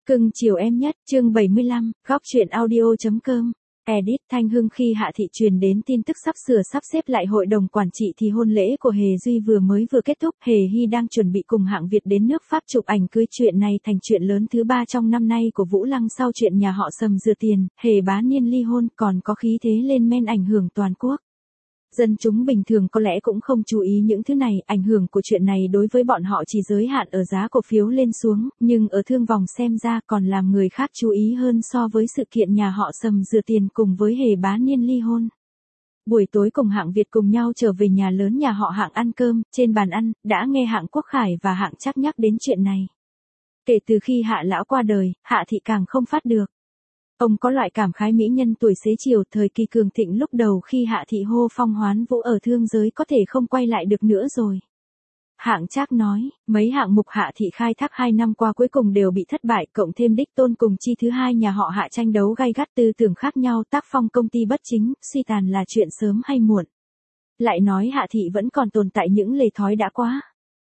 Cưng chiều em nhất, chương 75, góc truyện audio.com. Edit Thanh Hưng. Khi Hạ Thị truyền đến tin tức sắp xếp lại hội đồng quản trị thì hôn lễ của Hề Duy vừa kết thúc. Hề Hy đang chuẩn bị cùng Hạng Việt đến nước Pháp chụp ảnh cưới. Chuyện này thành chuyện lớn thứ 3 trong năm nay của Vũ Lăng sau chuyện nhà họ Sầm rửa tiền, Hề Bá Niên ly hôn, còn có khí thế lên men ảnh hưởng toàn quốc. Dân chúng bình thường có lẽ cũng không chú ý những thứ này, ảnh hưởng của chuyện này đối với bọn họ chỉ giới hạn ở giá cổ phiếu lên xuống, nhưng ở thương vòng xem ra còn làm người khác chú ý hơn so với sự kiện nhà họ Sầm rửa tiền cùng với Hề Bá Niên ly hôn. Buổi tối cùng Hạng Việt cùng nhau trở về nhà lớn nhà họ Hạng ăn cơm, trên bàn ăn, đã nghe Hạng Quốc Khải và Hạng Trác nhắc đến chuyện này. Kể từ khi Hạ lão qua đời, Hạ Thị càng không phát được. Ông có loại cảm khái mỹ nhân tuổi xế chiều thời kỳ cường thịnh lúc đầu khi Hạ Thị hô phong hoán vũ ở thương giới có thể không quay lại được nữa rồi. Hạng Trác nói, mấy hạng mục Hạ Thị khai thác 2 năm qua cuối cùng đều bị thất bại, cộng thêm đích tôn cùng chi thứ hai nhà họ Hạ tranh đấu gay gắt, tư tưởng khác nhau, tác phong công ty bất chính, suy tàn là chuyện sớm hay muộn. Lại nói Hạ Thị vẫn còn tồn tại những lề thói đã quá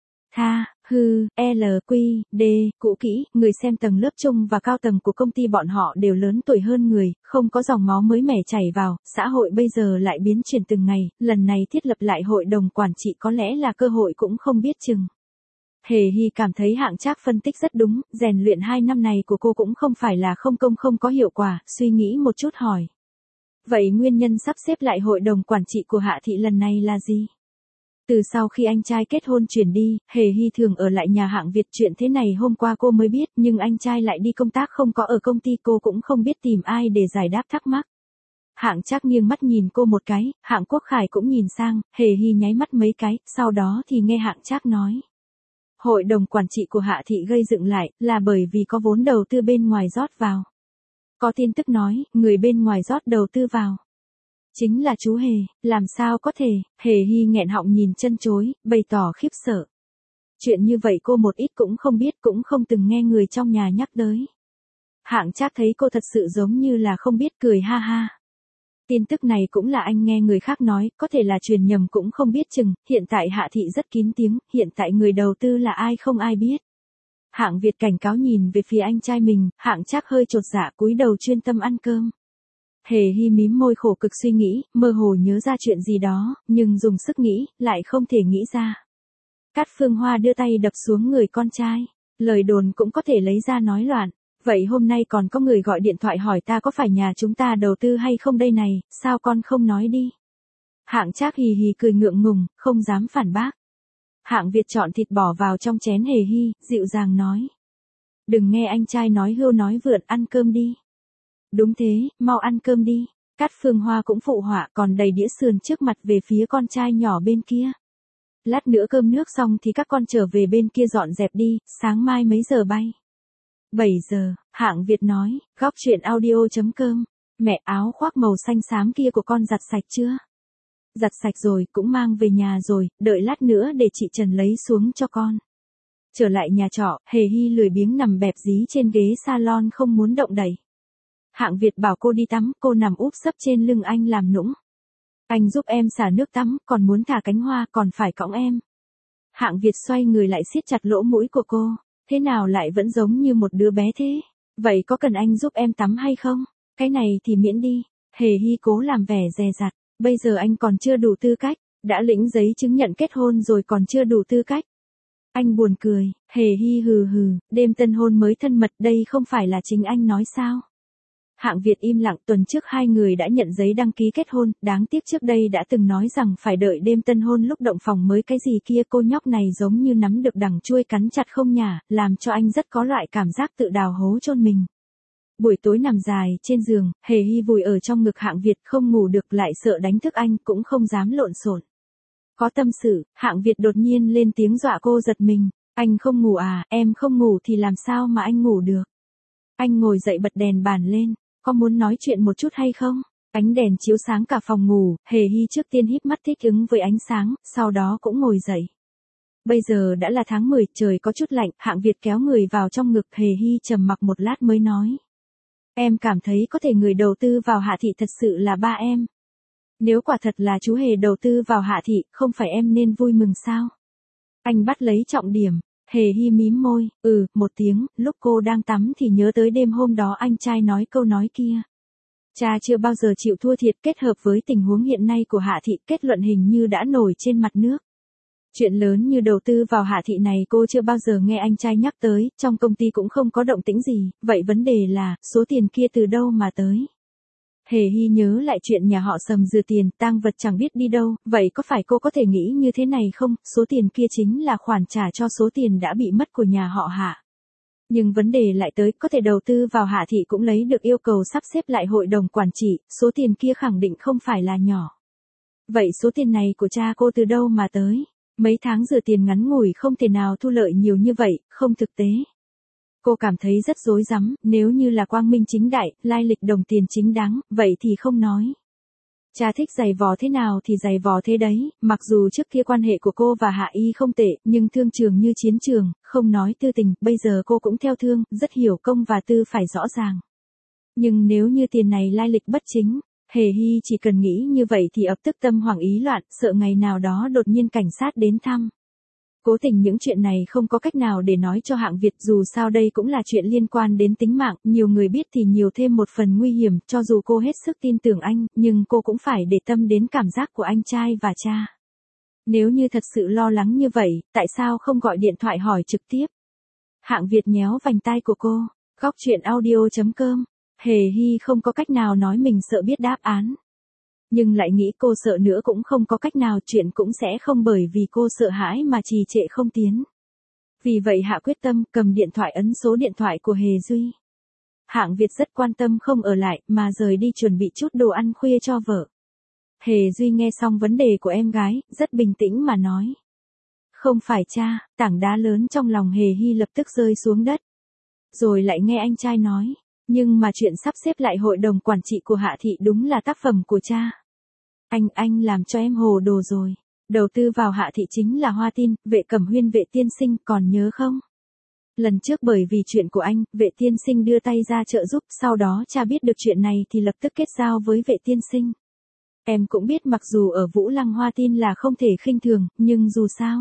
LQD, cũ kỹ, người xem tầng lớp trung và cao tầng của công ty bọn họ đều lớn tuổi hơn người, không có dòng máu mới mẻ chảy vào, xã hội bây giờ lại biến chuyển từng ngày, lần này thiết lập lại hội đồng quản trị có lẽ là cơ hội cũng không biết chừng. Hề Hy cảm thấy Hạng Trác phân tích rất đúng, rèn luyện 2 năm này của cô cũng không phải là không có hiệu quả, suy nghĩ một chút hỏi. Vậy nguyên nhân sắp xếp lại hội đồng quản trị của Hạ Thị lần này là gì? Từ sau khi anh trai kết hôn chuyển đi, Hề Hy thường ở lại nhà Hạng Việt, chuyện thế này hôm qua cô mới biết, nhưng anh trai lại đi công tác không có ở công ty, cô cũng không biết tìm ai để giải đáp thắc mắc. Hạng Trác nghiêng mắt nhìn cô một cái, Hạng Quốc Khải cũng nhìn sang, Hề Hy nháy mắt mấy cái, sau đó thì nghe Hạng Trác nói. Hội đồng quản trị của Hạ Thị gây dựng lại, là bởi vì có vốn đầu tư bên ngoài rót vào. Có tin tức nói, người bên ngoài rót đầu tư vào. Chính là chú Hề, làm sao có thể, Hề Hy nghẹn họng nhìn chân chối, bày tỏ khiếp sợ. Chuyện như vậy cô một ít cũng không biết, cũng không từng nghe người trong nhà nhắc tới. Hạng Trác thấy cô thật sự giống như là không biết, cười ha ha. Tin tức này cũng là anh nghe người khác nói, có thể là truyền nhầm cũng không biết chừng, hiện tại Hạ Thị rất kín tiếng, hiện tại người đầu tư là ai không ai biết. Hạng Việt cảnh cáo nhìn về phía anh trai mình, Hạng Trác hơi chột dạ cúi đầu chuyên tâm ăn cơm. Hề Hy mím môi khổ cực suy nghĩ, mơ hồ nhớ ra chuyện gì đó, nhưng dùng sức nghĩ, lại không thể nghĩ ra. Cát Phương Hoa đưa tay đập xuống người con trai, lời đồn cũng có thể lấy ra nói loạn. Vậy hôm nay còn có người gọi điện thoại hỏi ta có phải nhà chúng ta đầu tư hay không đây này, sao con không nói đi. Hạng Trác hì hì cười ngượng ngùng, không dám phản bác. Hạng Việt chọn thịt bỏ vào trong chén Hề Hy, dịu dàng nói. Đừng nghe anh trai nói hưu nói vượn, ăn cơm đi. Đúng thế, mau ăn cơm đi. Cát Phương Hoa cũng phụ họa, còn đầy đĩa sườn trước mặt về phía con trai nhỏ bên kia. Lát nữa cơm nước xong thì các con trở về bên kia dọn dẹp đi, sáng mai mấy giờ bay? 7 giờ, Hạng Việt nói, góc truyện audio.com. Mẹ, áo khoác màu xanh xám kia của con giặt sạch chưa? Giặt sạch rồi, cũng mang về nhà rồi, đợi lát nữa để chị Trần lấy xuống cho con. Trở lại nhà trọ, Hề Hy lười biếng nằm bẹp dí trên ghế salon không muốn động đậy. Hạng Việt bảo cô đi tắm, cô nằm úp sấp trên lưng anh làm nũng. Anh giúp em xả nước tắm, còn muốn thả cánh hoa, còn phải cõng em. Hạng Việt xoay người lại siết chặt lỗ mũi của cô, thế nào lại vẫn giống như một đứa bé thế? Vậy có cần anh giúp em tắm hay không? Cái này thì miễn đi. Hề Hy cố làm vẻ dè dặt, bây giờ anh còn chưa đủ tư cách, đã lĩnh giấy chứng nhận kết hôn rồi còn chưa đủ tư cách. Anh buồn cười, Hề Hy hừ hừ, đêm tân hôn mới thân mật, đây không phải là chính anh nói sao? Hạng Việt im lặng, tuần trước hai người đã nhận giấy đăng ký kết hôn, đáng tiếc trước đây đã từng nói rằng phải đợi đêm tân hôn lúc động phòng mới cái gì kia, cô nhóc này giống như nắm được đằng chuôi cắn chặt không nhả, làm cho anh rất có loại cảm giác tự đào hố chôn mình. Buổi tối nằm dài trên giường, Hề Hy vùi ở trong ngực Hạng Việt không ngủ được, lại sợ đánh thức anh cũng không dám lộn xộn. Có tâm sự, Hạng Việt đột nhiên lên tiếng dọa cô giật mình, anh không ngủ à, em không ngủ thì làm sao mà anh ngủ được. Anh ngồi dậy bật đèn bàn lên. Có muốn nói chuyện một chút hay không? Ánh đèn chiếu sáng cả phòng ngủ, Hề Hy trước tiên híp mắt thích ứng với ánh sáng, sau đó cũng ngồi dậy. Bây giờ đã là tháng 10, trời có chút lạnh, Hạng Việt kéo người vào trong ngực, Hề Hy trầm mặc một lát mới nói. Em cảm thấy có thể người đầu tư vào Hạ Thị thật sự là ba em. Nếu quả thật là chú Hề đầu tư vào Hạ Thị, không phải em nên vui mừng sao? Anh bắt lấy trọng điểm. Hề Hy mím môi, một tiếng, lúc cô đang tắm thì nhớ tới đêm hôm đó anh trai nói câu nói kia. Cha chưa bao giờ chịu thua thiệt, kết hợp với tình huống hiện nay của Hạ Thị, kết luận hình như đã nổi trên mặt nước. Chuyện lớn như đầu tư vào Hạ Thị này cô chưa bao giờ nghe anh trai nhắc tới, trong công ty cũng không có động tĩnh gì, vậy vấn đề là, số tiền kia từ đâu mà tới? Hề Hy nhớ lại chuyện nhà họ Sầm rửa tiền, tang vật chẳng biết đi đâu, vậy có phải cô có thể nghĩ như thế này không, số tiền kia chính là khoản trả cho số tiền đã bị mất của nhà họ Hạ. Nhưng vấn đề lại tới, có thể đầu tư vào Hạ Thị cũng lấy được yêu cầu sắp xếp lại hội đồng quản trị, số tiền kia khẳng định không phải là nhỏ. Vậy số tiền này của cha cô từ đâu mà tới? Mấy tháng rửa tiền ngắn ngủi không thể nào thu lợi nhiều như vậy, không thực tế. Cô cảm thấy rất rối rắm, nếu như là quang minh chính đại, lai lịch đồng tiền chính đáng, vậy thì không nói. Cha thích giày vò thế nào thì giày vò thế đấy, mặc dù trước kia quan hệ của cô và Hạ Y không tệ, nhưng thương trường như chiến trường, không nói tư tình, bây giờ cô cũng theo thương, rất hiểu công và tư phải rõ ràng. Nhưng nếu như tiền này lai lịch bất chính, Hề Hy chỉ cần nghĩ như vậy thì ập tức tâm hoảng ý loạn, sợ ngày nào đó đột nhiên cảnh sát đến thăm. Cố tình những chuyện này không có cách nào để nói cho Hạng Việt, dù sao đây cũng là chuyện liên quan đến tính mạng, nhiều người biết thì nhiều thêm một phần nguy hiểm, cho dù cô hết sức tin tưởng anh, nhưng cô cũng phải để tâm đến cảm giác của anh trai và cha. Nếu như thật sự lo lắng như vậy, tại sao không gọi điện thoại hỏi trực tiếp? Hạng Việt nhéo vành tai của cô, góc chuyện audio.com, Hề Hy không có cách nào nói mình sợ biết đáp án. Nhưng lại nghĩ cô sợ nữa cũng không có cách nào, chuyện cũng sẽ không bởi vì cô sợ hãi mà trì trệ không tiến. Vì vậy Hạ quyết tâm cầm điện thoại ấn số điện thoại của Hề Duy. Hạng Việt rất quan tâm không ở lại mà rời đi chuẩn bị chút đồ ăn khuya cho vợ. Hề Duy nghe xong vấn đề của em gái, rất bình tĩnh mà nói. Không phải cha, tảng đá lớn trong lòng Hề Hy lập tức rơi xuống đất. Rồi lại nghe anh trai nói. Nhưng mà chuyện sắp xếp lại hội đồng quản trị của Hạ Thị đúng là tác phẩm của cha. Anh làm cho em hồ đồ rồi. Đầu tư vào Hạ Thị chính là Hoa Tin, Vệ Cẩm Huyên Vệ tiên sinh, còn nhớ không? Lần trước bởi vì chuyện của anh, Vệ tiên sinh đưa tay ra trợ giúp, sau đó cha biết được chuyện này thì lập tức kết giao với Vệ tiên sinh. Em cũng biết mặc dù ở Vũ Lăng Hoa Tin là không thể khinh thường, nhưng dù sao.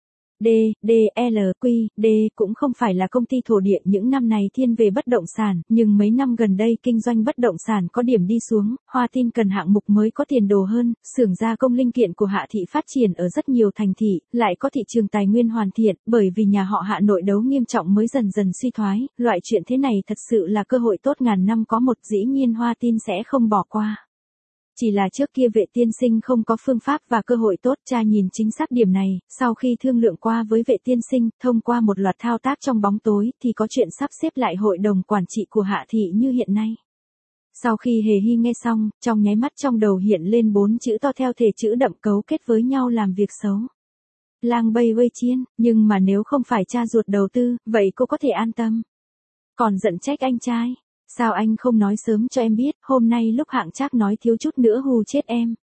D cũng không phải là công ty thổ địa, những năm này thiên về bất động sản, nhưng mấy năm gần đây kinh doanh bất động sản có điểm đi xuống, Hoa Tin cần hạng mục mới có tiền đồ hơn, xưởng gia công linh kiện của Hạ Thị phát triển ở rất nhiều thành thị, lại có thị trường tài nguyên hoàn thiện, bởi vì nhà họ Hạ nội đấu nghiêm trọng mới dần dần suy thoái, loại chuyện thế này thật sự là cơ hội tốt ngàn năm có một, dĩ nhiên Hoa Tin sẽ không bỏ qua. Chỉ là trước kia Vệ tiên sinh không có phương pháp và cơ hội tốt, cha nhìn chính xác điểm này, sau khi thương lượng qua với Vệ tiên sinh, thông qua một loạt thao tác trong bóng tối, thì có chuyện sắp xếp lại hội đồng quản trị của Hạ Thị như hiện nay. Sau khi Hề Hy nghe xong, trong nháy mắt trong đầu hiện lên 4 chữ to theo thể chữ đậm cấu kết với nhau làm việc xấu. Lang Bây Vây Chiên, nhưng mà nếu không phải cha ruột đầu tư, vậy cô có thể an tâm. Còn giận trách anh trai. Sao anh không nói sớm cho em biết, hôm nay lúc Hạng Trác nói thiếu chút nữa hù chết em.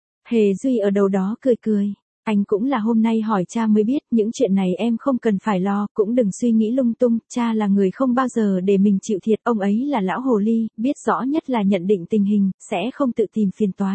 Hề Duy ở đầu đó cười cười. Anh cũng là hôm nay hỏi cha mới biết, những chuyện này em không cần phải lo, cũng đừng suy nghĩ lung tung, cha là người không bao giờ để mình chịu thiệt, ông ấy là lão hồ ly, biết rõ nhất là nhận định tình hình, sẽ không tự tìm phiền toái.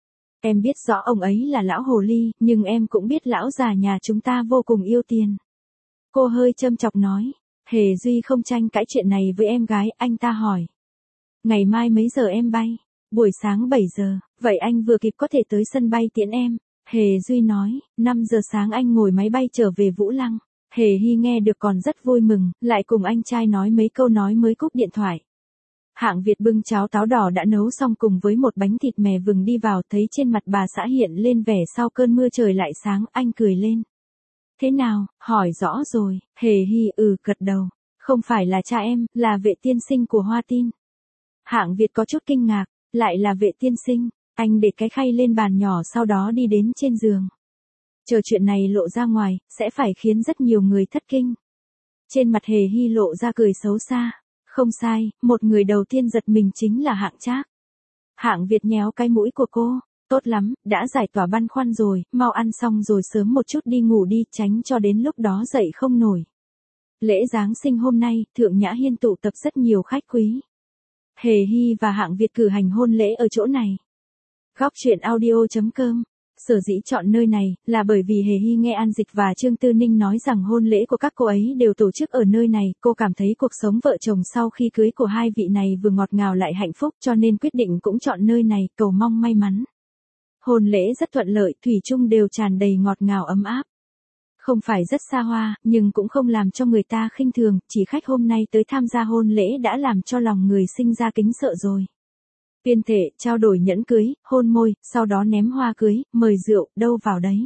Em biết rõ ông ấy là lão hồ ly, nhưng em cũng biết lão già nhà chúng ta vô cùng yêu tiền. Cô hơi châm chọc nói. Hề Duy không tranh cãi chuyện này với em gái, anh ta hỏi. Ngày mai mấy giờ em bay? Buổi sáng 7 giờ, vậy anh vừa kịp có thể tới sân bay tiễn em. Hề Duy nói, 5 giờ sáng anh ngồi máy bay trở về Vũ Lăng. Hề Hy nghe được còn rất vui mừng, lại cùng anh trai nói mấy câu nói mới cúp điện thoại. Hạng Việt bưng cháo táo đỏ đã nấu xong cùng với một bánh thịt mè vừng đi vào, thấy trên mặt bà xã hiện lên vẻ sau cơn mưa trời lại sáng, anh cười lên. Thế nào, hỏi rõ rồi, Hề Hy gật đầu, không phải là cha em, là Vệ tiên sinh của Hoa Tin. Hạng Việt có chút kinh ngạc, lại là Vệ tiên sinh, anh để cái khay lên bàn nhỏ sau đó đi đến trên giường. Chờ chuyện này lộ ra ngoài, sẽ phải khiến rất nhiều người thất kinh. Trên mặt Hề Hy lộ ra cười xấu xa, không sai, một người đầu tiên giật mình chính là Hạng Trác. Hạng Việt nhéo cái mũi của cô. Tốt lắm, đã giải tỏa băn khoăn rồi, mau ăn xong rồi sớm một chút đi ngủ đi, tránh cho đến lúc đó dậy không nổi. Lễ Giáng sinh hôm nay, Thượng Nhã Hiên tụ tập rất nhiều khách quý. Hề Hy và Hạng Việt cử hành hôn lễ ở chỗ này. Góc chuyện audio.com Sở dĩ chọn nơi này, là bởi vì Hề Hy nghe An Dịch và Trương Tư Ninh nói rằng hôn lễ của các cô ấy đều tổ chức ở nơi này, cô cảm thấy cuộc sống vợ chồng sau khi cưới của hai vị này vừa ngọt ngào lại hạnh phúc cho nên quyết định cũng chọn nơi này, cầu mong may mắn. Hôn lễ rất thuận lợi, thủy chung đều tràn đầy ngọt ngào ấm áp. Không phải rất xa hoa, nhưng cũng không làm cho người ta khinh thường, chỉ khách hôm nay tới tham gia hôn lễ đã làm cho lòng người sinh ra kính sợ rồi. Tuyên thệ, trao đổi nhẫn cưới, hôn môi, sau đó ném hoa cưới, mời rượu, đâu vào đấy.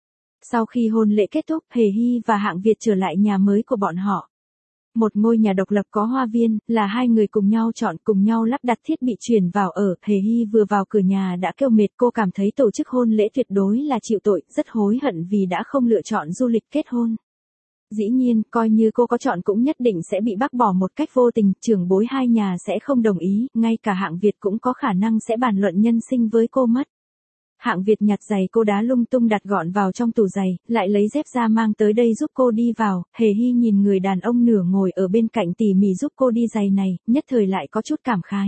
Sau khi hôn lễ kết thúc, Hề Hy và Hạng Việt trở lại nhà mới của bọn họ. Một ngôi nhà độc lập có hoa viên, là hai người cùng nhau chọn, cùng nhau lắp đặt thiết bị chuyển vào ở. Hề Hy vừa vào cửa nhà đã kêu mệt, cô cảm thấy tổ chức hôn lễ tuyệt đối là chịu tội, rất hối hận vì đã không lựa chọn du lịch kết hôn. Dĩ nhiên, coi như cô có chọn cũng nhất định sẽ bị bác bỏ một cách vô tình, trưởng bối hai nhà sẽ không đồng ý, ngay cả Hạng Việt cũng có khả năng sẽ bàn luận nhân sinh với cô mất. Hạng Việt nhặt giày cô đá lung tung đặt gọn vào trong tủ giày, lại lấy dép ra mang tới đây giúp cô đi vào. Hề Hy nhìn người đàn ông nửa ngồi ở bên cạnh tỉ mỉ giúp cô đi giày này, nhất thời lại có chút cảm khái.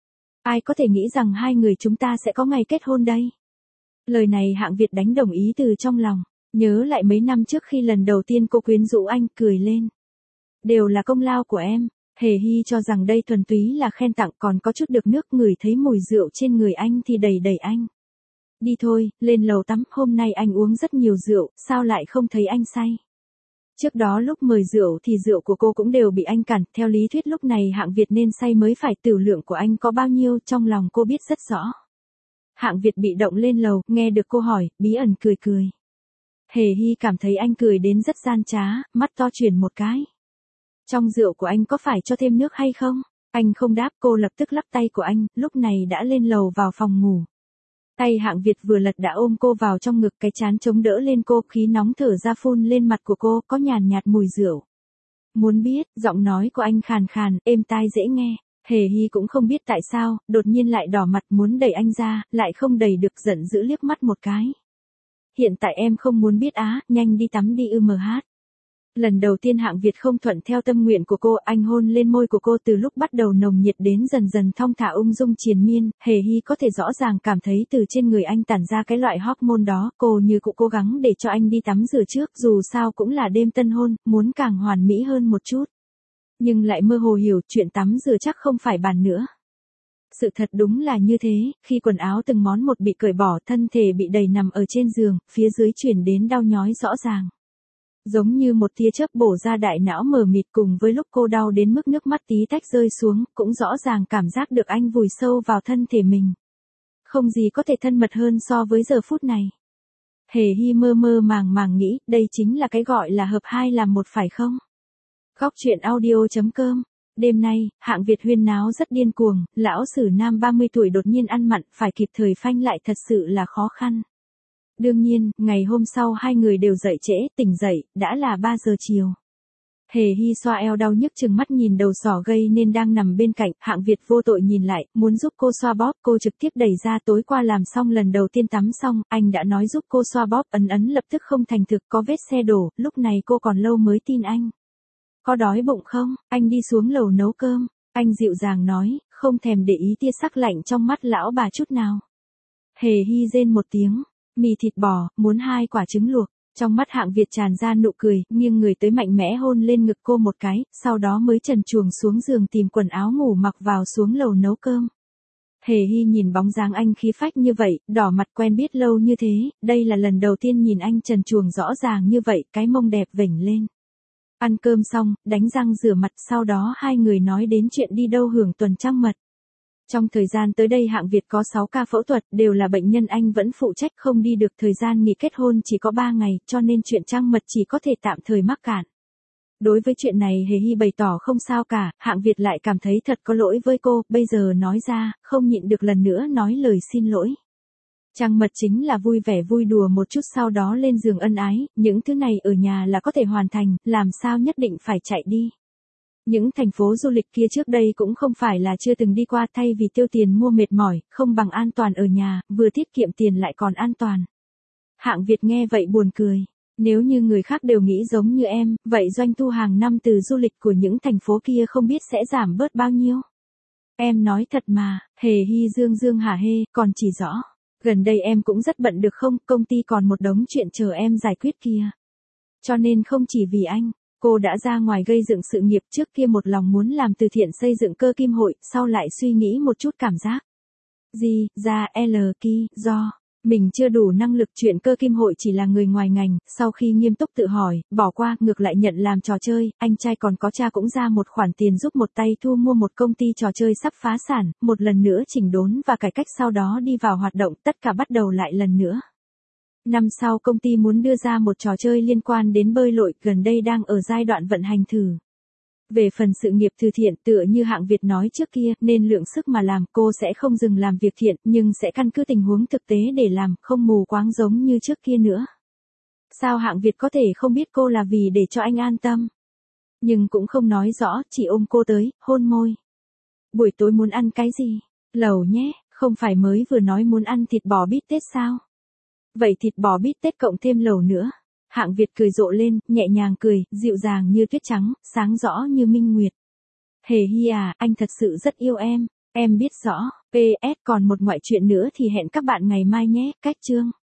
Ai có thể nghĩ rằng hai người chúng ta sẽ có ngày kết hôn đây? Lời này Hạng Việt đánh đồng ý từ trong lòng, nhớ lại mấy năm trước khi lần đầu tiên cô quyến rũ anh, cười lên. Đều là công lao của em. Hề Hy cho rằng đây thuần túy là khen tặng, còn có chút được nước, ngửi thấy mùi rượu trên người anh thì đầy đầy anh. Đi thôi, lên lầu tắm, hôm nay anh uống rất nhiều rượu, sao lại không thấy anh say? Trước đó lúc mời rượu thì rượu của cô cũng đều bị anh cản, theo lý thuyết lúc này Hạng Việt nên say mới phải, tửu lượng của anh có bao nhiêu, trong lòng cô biết rất rõ. Hạng Việt bị động lên lầu, nghe được cô hỏi, bí ẩn cười cười. Hề Hy cảm thấy anh cười đến rất gian trá, mắt to chuyển một cái. Trong rượu của anh có phải cho thêm nước hay không? Anh không đáp, cô lập tức lắc tay của anh, lúc này đã lên lầu vào phòng ngủ. Tay Hạng Việt vừa lật đã ôm cô vào trong ngực, cái trán chống đỡ lên cô, khí nóng thở ra phun lên mặt của cô, có nhàn nhạt mùi rượu. Muốn biết, giọng nói của anh khàn khàn, êm tai dễ nghe. Hề Hy cũng không biết tại sao, đột nhiên lại đỏ mặt muốn đẩy anh ra, lại không đẩy được, giận dữ liếc mắt một cái. Hiện tại em không muốn biết á, nhanh đi tắm đi hát. Lần đầu tiên Hạng Việt không thuận theo tâm nguyện của cô, anh hôn lên môi của cô, từ lúc bắt đầu nồng nhiệt đến dần dần thong thả ung dung triền miên. Hề Hy có thể rõ ràng cảm thấy từ trên người anh tản ra cái loại hormone đó, cô như cũng cố gắng để cho anh đi tắm rửa trước, dù sao cũng là đêm tân hôn, muốn càng hoàn mỹ hơn một chút. Nhưng lại mơ hồ hiểu chuyện tắm rửa chắc không phải bàn nữa. Sự thật đúng là như thế, khi quần áo từng món một bị cởi bỏ, thân thể bị đẩy nằm ở trên giường, phía dưới chuyển đến đau nhói rõ ràng. Giống như một tia chớp bổ ra đại não mờ mịt, cùng với lúc cô đau đến mức nước mắt tí tách rơi xuống, cũng rõ ràng cảm giác được anh vùi sâu vào thân thể mình. Không gì có thể thân mật hơn so với giờ phút này. Hề Hy mơ mơ màng màng nghĩ, đây chính là cái gọi là hợp hai làm một phải không? Góc truyện audio.com. Đêm nay, Hạng Việt huyên náo rất điên cuồng, lão sử nam 30 tuổi đột nhiên ăn mặn, phải kịp thời phanh lại thật sự là khó khăn. Đương nhiên, ngày hôm sau hai người đều dậy trễ, tỉnh dậy, đã là 3 giờ chiều. Hề Hy xoa eo đau nhức chừng mắt nhìn đầu sỏ gây nên đang nằm bên cạnh, Hạng Việt vô tội nhìn lại, muốn giúp cô xoa bóp, cô trực tiếp đẩy ra, tối qua làm xong lần đầu tiên tắm xong, anh đã nói giúp cô xoa bóp, ấn lập tức không thành thực, có vết xe đổ, lúc này cô còn lâu mới tin anh. Có đói bụng không? Anh đi xuống lầu nấu cơm. Anh dịu dàng nói, không thèm để ý tia sắc lạnh trong mắt lão bà chút nào. Hề Hy rên một tiếng, mì thịt bò, muốn 2 quả trứng luộc. Trong mắt Hạng Việt tràn ra nụ cười, nghiêng người tới mạnh mẽ hôn lên ngực cô một cái, sau đó mới trần truồng xuống giường tìm quần áo ngủ mặc vào xuống lầu nấu cơm. Hề Hy nhìn bóng dáng anh khí phách như vậy, đỏ mặt, quen biết lâu như thế, đây là lần đầu tiên nhìn anh trần truồng rõ ràng như vậy, cái mông đẹp vểnh lên. Ăn cơm xong, đánh răng rửa mặt, sau đó hai người nói đến chuyện đi đâu hưởng tuần trăng mật. Trong thời gian tới đây Hạng Việt có 6 ca phẫu thuật, đều là bệnh nhân anh vẫn phụ trách, không đi được, thời gian nghỉ kết hôn chỉ có 3 ngày, cho nên chuyện trăng mật chỉ có thể tạm thời mắc cạn. Đối với chuyện này Hề Hy bày tỏ không sao cả, Hạng Việt lại cảm thấy thật có lỗi với cô, bây giờ nói ra, không nhịn được lần nữa nói lời xin lỗi. Trăng mật chính là vui vẻ vui đùa một chút sau đó lên giường ân ái, những thứ này ở nhà là có thể hoàn thành, làm sao nhất định phải chạy đi. Những thành phố du lịch kia trước đây cũng không phải là chưa từng đi qua, thay vì tiêu tiền mua mệt mỏi, không bằng an toàn ở nhà, vừa tiết kiệm tiền lại còn an toàn. Hạng Việt nghe vậy buồn cười. Nếu như người khác đều nghĩ giống như em, vậy doanh thu hàng năm từ du lịch của những thành phố kia không biết sẽ giảm bớt bao nhiêu. Em nói thật mà, Hề Hy dương dương hả hê, còn chỉ rõ. Gần đây em cũng rất bận được không, công ty còn một đống chuyện chờ em giải quyết kìa. Cho nên không chỉ vì anh, cô đã ra ngoài gây dựng sự nghiệp, trước kia một lòng muốn làm từ thiện xây dựng cơ kim hội, sau lại suy nghĩ một chút cảm giác. Gì, ra, do. Mình chưa đủ năng lực, chuyện cơ kim hội chỉ là người ngoài ngành, sau khi nghiêm túc tự hỏi, bỏ qua, ngược lại nhận làm trò chơi, anh trai còn có cha cũng ra một khoản tiền giúp một tay thu mua một công ty trò chơi sắp phá sản, một lần nữa chỉnh đốn và cải cách, sau đó đi vào hoạt động, tất cả bắt đầu lại lần nữa. Năm sau công ty muốn đưa ra một trò chơi liên quan đến bơi lội, gần đây đang ở giai đoạn vận hành thử. Về phần sự nghiệp từ thiện, tựa như Hạng Việt nói trước kia, nên lượng sức mà làm, cô sẽ không dừng làm việc thiện, nhưng sẽ căn cứ tình huống thực tế để làm, không mù quáng giống như trước kia nữa. Sao Hạng Việt có thể không biết cô là vì để cho anh an tâm? Nhưng cũng không nói rõ, chỉ ôm cô tới, hôn môi. Buổi tối muốn ăn cái gì? Lẩu nhé, không phải mới vừa nói muốn ăn thịt bò bít tết sao? Vậy thịt bò bít tết cộng thêm lẩu nữa. Hạng Việt cười rộ lên, nhẹ nhàng cười, dịu dàng như tuyết trắng, sáng rõ như minh nguyệt. Hề Hi à, anh thật sự rất yêu em biết rõ. PS còn một ngoại chuyện nữa thì hẹn các bạn ngày mai nhé, cách chương.